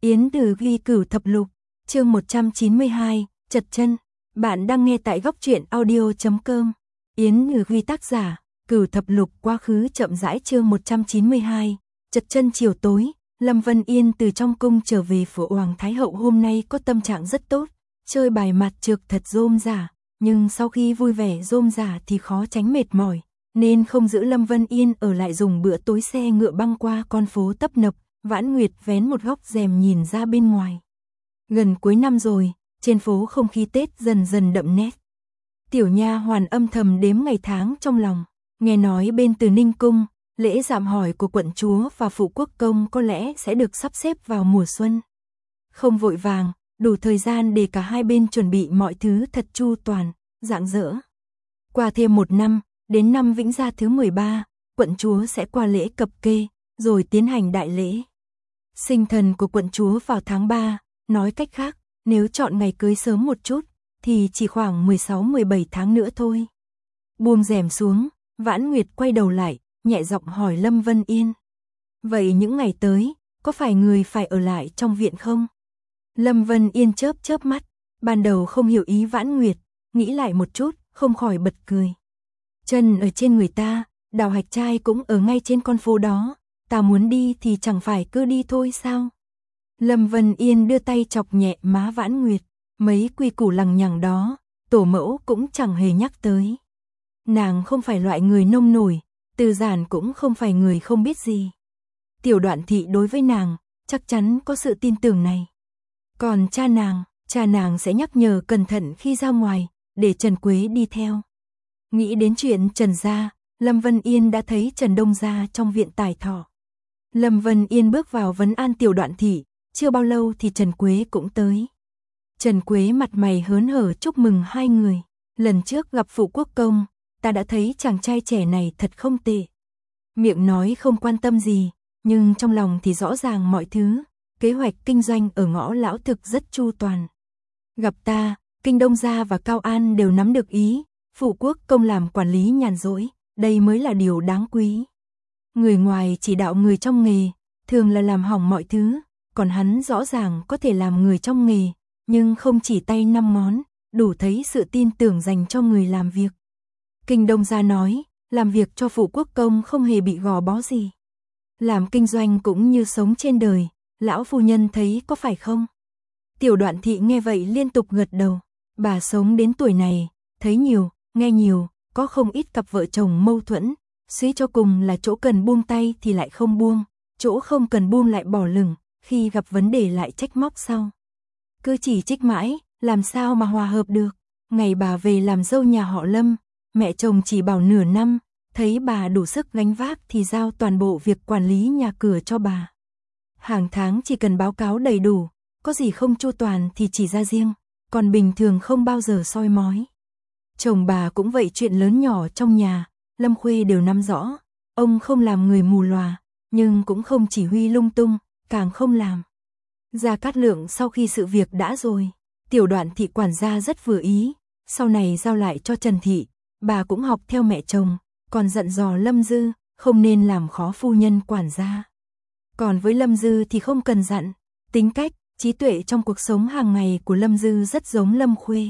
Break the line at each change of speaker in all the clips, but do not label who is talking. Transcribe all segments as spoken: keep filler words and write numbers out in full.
Yến Từ ghi cửu thập lục, chương một trăm chín mươi hai, chật chân. Bạn đang nghe tại góc truyện audio chấm com. Yến Từ ghi tác giả, cửu thập lục quá khứ chậm rãi chương một trăm chín mươi hai, chật chân. Chiều tối, Lâm Vân Yên từ trong cung trở về phủ Hoàng Thái Hậu hôm nay có tâm trạng rất tốt, chơi bài mặt trược thật rôm rả, nhưng sau khi vui vẻ rôm rả thì khó tránh mệt mỏi, nên không giữ Lâm Vân Yên ở lại dùng bữa tối. Xe ngựa băng qua con phố tấp nập, Vãn Nguyệt vén một góc rèm nhìn ra bên ngoài. Gần cuối năm rồi, trên phố không khí Tết dần dần đậm nét. Tiểu nha hoàn âm thầm đếm ngày tháng trong lòng, nghe nói bên Từ Ninh cung, lễ dạm hỏi của quận chúa và phụ quốc công có lẽ sẽ được sắp xếp vào mùa xuân. Không vội vàng, đủ thời gian để cả hai bên chuẩn bị mọi thứ thật chu toàn, rạng rỡ. Qua thêm một năm, đến năm Vĩnh Gia thứ mười ba, quận chúa sẽ qua lễ cập kê, rồi tiến hành đại lễ. Sinh thần của quận chúa vào tháng ba, nói cách khác, nếu chọn ngày cưới sớm một chút, thì chỉ khoảng mười sáu mười bảy tháng nữa thôi. Buông rèm xuống, Vãn Nguyệt quay đầu lại, nhẹ giọng hỏi Lâm Vân Yên. Vậy những ngày tới, có phải người phải ở lại trong viện không? Lâm Vân Yên chớp chớp mắt, ban đầu không hiểu ý Vãn Nguyệt, nghĩ lại một chút, không khỏi bật cười. Chân ở trên người ta, Đào Hạch trai cũng ở ngay trên con phố đó, ta muốn đi thì chẳng phải cứ đi thôi sao? Lâm Vân Yên đưa tay chọc nhẹ má Vãn Nguyệt, mấy quy củ lằng nhằng đó, tổ mẫu cũng chẳng hề nhắc tới. Nàng không phải loại người nông nổi, Từ Giản cũng không phải người không biết gì. Tiểu Đoạn Thị đối với nàng, chắc chắn có sự tin tưởng này. Còn cha nàng, cha nàng sẽ nhắc nhở cẩn thận khi ra ngoài, để Trần Quế đi theo. Nghĩ đến chuyện Trần gia, Lâm Vân Yên đã thấy Trần Đông gia trong viện Tài Thọ. Lâm Vân Yên bước vào vấn an Tiểu Đoạn Thị, chưa bao lâu thì Trần Quế cũng tới. Trần Quế mặt mày hớn hở chúc mừng hai người. Lần trước gặp phụ quốc công, ta đã thấy chàng trai trẻ này thật không tệ. Miệng nói không quan tâm gì, nhưng trong lòng thì rõ ràng mọi thứ. Kế hoạch kinh doanh ở Ngõ Lão thực rất chu toàn. Gặp ta, Kinh Đông gia và Cao An đều nắm được ý, phụ quốc công làm quản lý nhàn rỗi, đây mới là điều đáng quý. Người ngoài chỉ đạo người trong nghề, thường là làm hỏng mọi thứ, còn hắn rõ ràng có thể làm người trong nghề, nhưng không chỉ tay năm ngón, đủ thấy sự tin tưởng dành cho người làm việc. Kinh Đông gia nói, làm việc cho phụ quốc công không hề bị gò bó gì. Làm kinh doanh cũng như sống trên đời, lão phu nhân thấy có phải không? Tiểu Đoạn Thị nghe vậy liên tục gật đầu, bà sống đến tuổi này, thấy nhiều, nghe nhiều, có không ít cặp vợ chồng mâu thuẫn, suy cho cùng là chỗ cần buông tay thì lại không buông, chỗ không cần buông lại bỏ lửng, khi gặp vấn đề lại trách móc sau. Cứ chỉ trích mãi, làm sao mà hòa hợp được. Ngày bà về làm dâu nhà họ Lâm, mẹ chồng chỉ bảo nửa năm, thấy bà đủ sức gánh vác thì giao toàn bộ việc quản lý nhà cửa cho bà. Hàng tháng chỉ cần báo cáo đầy đủ, có gì không chu toàn thì chỉ ra riêng, còn bình thường không bao giờ soi mói. Chồng bà cũng vậy, chuyện lớn nhỏ trong nhà, Lâm Khuê đều nắm rõ. Ông không làm người mù lòa, nhưng cũng không chỉ huy lung tung, càng không làm. Gia Cát Lượng sau khi sự việc đã rồi, Tiểu Đoạn Thị quản gia rất vừa ý, sau này giao lại cho Trần Thị, bà cũng học theo mẹ chồng, còn dặn dò Lâm Dư, không nên làm khó phu nhân quản gia. Còn với Lâm Dư thì không cần dặn, tính cách, trí tuệ trong cuộc sống hàng ngày của Lâm Dư rất giống Lâm Khuê.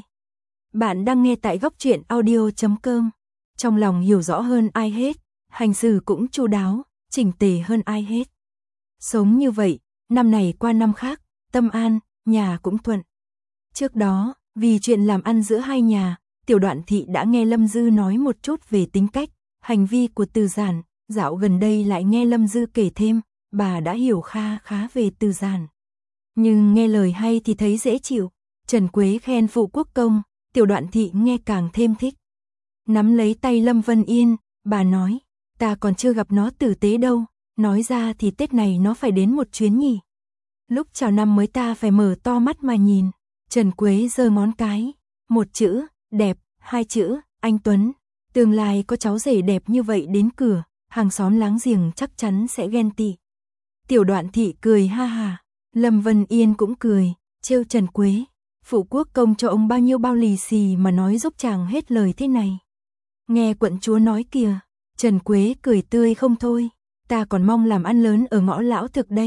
Bạn đang nghe tại góc truyện audio chấm com. Trong lòng hiểu rõ hơn ai hết, hành xử cũng chu đáo, chỉnh tề hơn ai hết. Sống như vậy, năm này qua năm khác, tâm an, nhà cũng thuận. Trước đó, vì chuyện làm ăn giữa hai nhà, Tiểu Đoạn Thị đã nghe Lâm Dư nói một chút về tính cách, hành vi của Từ Giản, dạo gần đây lại nghe Lâm Dư kể thêm, bà đã hiểu kha khá về Từ Giản. Nhưng nghe lời hay thì thấy dễ chịu, Trần Quế khen phụ quốc công, Tiểu Đoạn Thị nghe càng thêm thích. Nắm lấy tay Lâm Vân Yên, bà nói, ta còn chưa gặp nó tử tế đâu, nói ra thì Tết này nó phải đến một chuyến nhỉ. Lúc chào năm mới ta phải mở to mắt mà nhìn. Trần Quế giơ ngón cái, một chữ, đẹp, hai chữ, anh Tuấn. Tương lai có cháu rể đẹp như vậy đến cửa, hàng xóm láng giềng chắc chắn sẽ ghen tị. Tiểu Đoạn Thị cười ha hà, Lâm Vân Yên cũng cười, trêu Trần Quế. Phụ quốc công cho ông bao nhiêu bao lì xì mà nói giúp chàng hết lời thế này. Nghe quận chúa nói kìa, Trần Quế cười tươi không thôi, ta còn mong làm ăn lớn ở Ngõ Lão thực đây.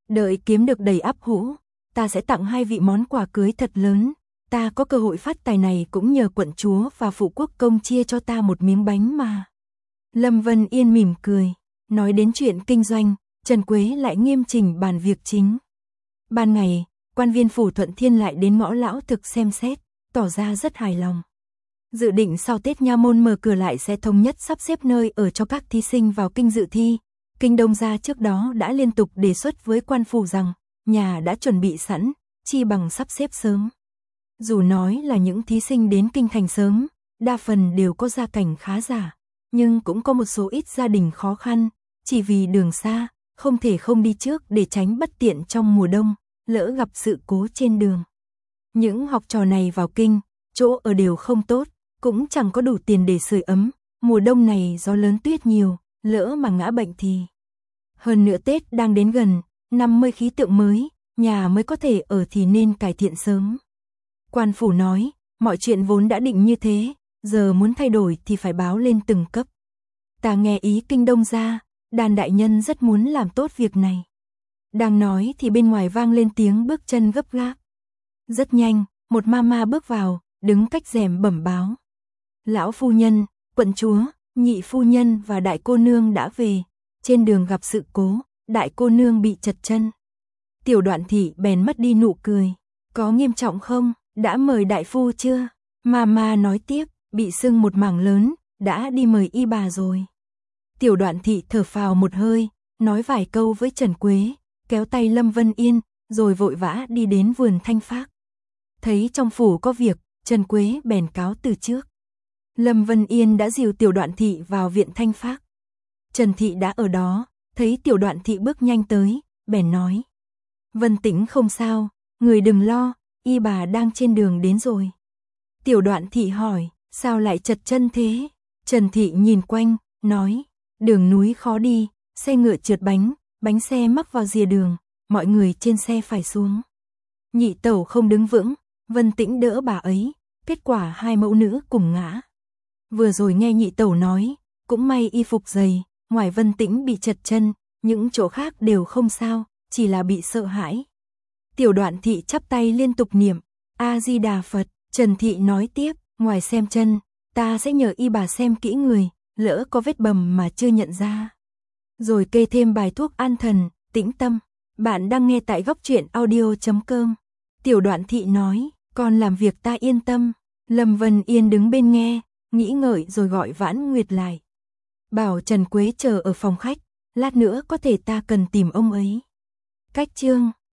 Đợi kiếm được đầy ắp hũ, ta sẽ tặng hai vị món quà cưới thật lớn. Ta có cơ hội phát tài này cũng nhờ quận chúa và phụ quốc công chia cho ta một miếng bánh mà. Lâm Vân Yên mỉm cười, nói đến chuyện kinh doanh, Trần Quế lại nghiêm chỉnh bàn việc chính. Ban ngày, quan viên phủ Thuận Thiên lại đến ngõ lão thực xem xét, tỏ ra rất hài lòng. Dự định sau Tết nha môn mở cửa lại sẽ thống nhất sắp xếp nơi ở cho các thí sinh vào kinh dự thi. Kinh Đông gia trước đó đã liên tục đề xuất với quan phủ rằng, nhà đã chuẩn bị sẵn, chi bằng sắp xếp sớm. Dù nói là những thí sinh đến kinh thành sớm, đa phần đều có gia cảnh khá giả, nhưng cũng có một số ít gia đình khó khăn, chỉ vì đường xa, không thể không đi trước để tránh bất tiện trong mùa đông, lỡ gặp sự cố trên đường. Những học trò này vào kinh, chỗ ở đều không tốt, cũng chẳng có đủ tiền để sưởi ấm, mùa đông này gió lớn tuyết nhiều, lỡ mà ngã bệnh thì. Hơn nữa Tết đang đến gần, năm mươi khí tượng mới, nhà mới có thể ở thì nên cải thiện sớm. Quan phủ nói, mọi chuyện vốn đã định như thế, giờ muốn thay đổi thì phải báo lên từng cấp. Ta nghe ý Kinh Đông gia, Đàn đại nhân rất muốn làm tốt việc này. Đang nói thì bên ngoài vang lên tiếng bước chân gấp gáp. Rất nhanh, một mama bước vào, đứng cách rèm bẩm báo. Lão phu nhân, quận chúa, nhị phu nhân và đại cô nương đã về, trên đường gặp sự cố, đại cô nương bị trật chân. Tiểu Đoạn Thị bèn mất đi nụ cười. Có nghiêm trọng không, đã mời đại phu chưa? Mama nói tiếp, bị sưng một mảng lớn, đã đi mời y bà rồi. Tiểu Đoạn Thị thở phào một hơi, nói vài câu với Trần Quế, kéo tay Lâm Vân Yên, rồi vội vã đi đến vườn Thanh Phác. Thấy trong phủ có việc, Trần Quế bèn cáo từ trước. Lâm Vân Yên đã dìu Tiểu Đoạn Thị vào viện Thanh Phác. Trần Thị đã ở đó, thấy Tiểu Đoạn Thị bước nhanh tới, bèn nói. Vân Tĩnh không sao, người đừng lo, y bà đang trên đường đến rồi. Tiểu Đoạn Thị hỏi, sao lại chật chân thế? Trần Thị nhìn quanh, nói, đường núi khó đi, xe ngựa trượt bánh, bánh xe mắc vào rìa đường, mọi người trên xe phải xuống. Nhị tẩu không đứng vững, Vân Tĩnh đỡ bà ấy, kết quả hai mẫu nữ cùng ngã. Vừa rồi nghe nhị tẩu nói, cũng may y phục dày, ngoài Vân Tĩnh bị chật chân, những chỗ khác đều không sao, chỉ là bị sợ hãi. Tiểu Đoạn Thị chắp tay liên tục niệm, A-di-đà Phật. Trần Thị nói tiếp, ngoài xem chân, ta sẽ nhờ y bà xem kỹ người, lỡ có vết bầm mà chưa nhận ra. Rồi kê thêm bài thuốc an thần, tĩnh tâm. Bạn đang nghe tại góc truyện audio chấm com. Tiểu Đoạn Thị nói, con làm việc ta yên tâm. Lâm Vân Yên đứng bên nghe, nghĩ ngợi rồi gọi Vãn Nguyệt lại. Bảo Trần Quế chờ ở phòng khách, lát nữa có thể ta cần tìm ông ấy. Cách chương